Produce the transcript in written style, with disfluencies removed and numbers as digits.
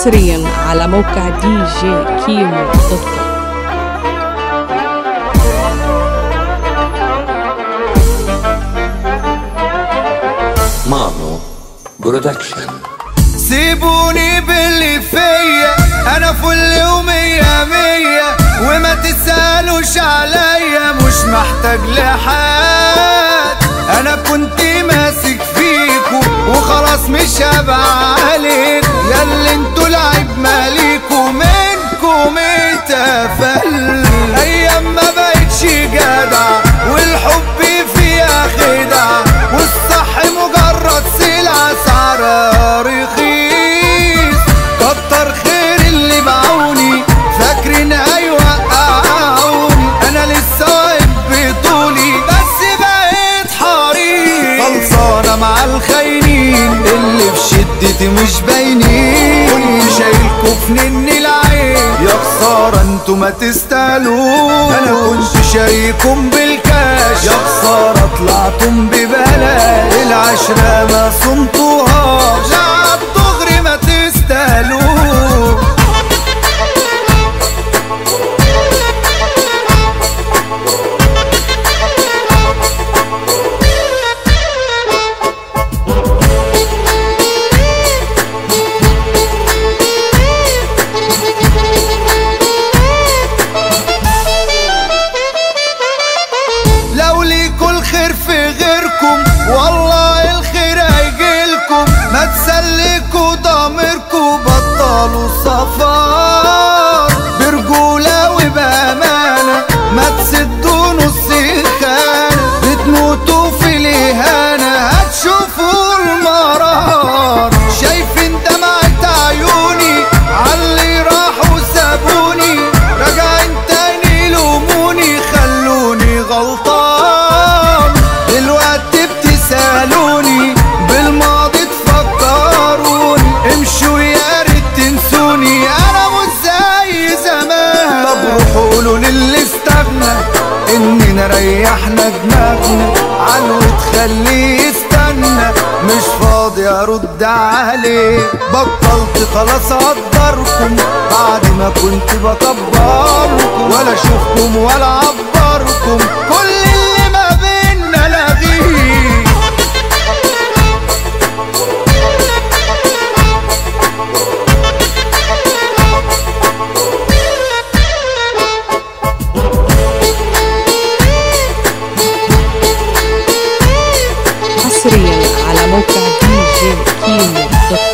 حصريا على موقع دي جي كيمو دوت كوم. مانو برودكشن. سيبوني باللي فيا، انا فل ومية مية، وما تسألوش عليا، مش محتاج لحد. انا كنت ماسك فيكو وخلاص مش هبقى عليك، ياللي انتوا العيب ماليكو منكم اتقفل. ايام ما بقتش جدع والحب فيها خدع، والصح مجرد سلعة سعرها رخيص. كتر خير اللي باعوني فاكرين هيوقعوني، انا لسه واقف بطولي بس بقيت حريص. خلصانة مع الخاينين اللي في شدتي مش باينين، كنت شايلكوا في نن العين، يا خسارة انتوا ما تستاهلوش. انا كنت شاريكم بالكاش، يا خسارة طلعتم ببلاش. العشرة ما صنتوهاش، لا عالدغري ما تستاهلوش. الخير في غيركم والله الخير هيجيلكم، ما تسلكوا ضميركم، بطلوا صفار برجولة وبأمانة، ما تسدوا نص خانة، بتموتوا في الإهانة هتشوفوا المرار. شايفين دمعة عيوني عاللي راحوا سابوني، راجعين تاني لوموني خلوني غلطان. سألوني بالماضي تفكروني، امشوا يا ريت تنسوني، انا مش زي زمان. طب روحوا قولوا للي استغنى اننا ريحنا دماغنا، عنه تخليه يستنى، مش فاضي ارد عليه. بطلت خلاص اقدركم بعد ما كنت بكبركم، ولا اشوفكم ولا اعبركم، كل اللي ما بينا لغيه. حصريا على موقع دي جي كيمو دوت كوم.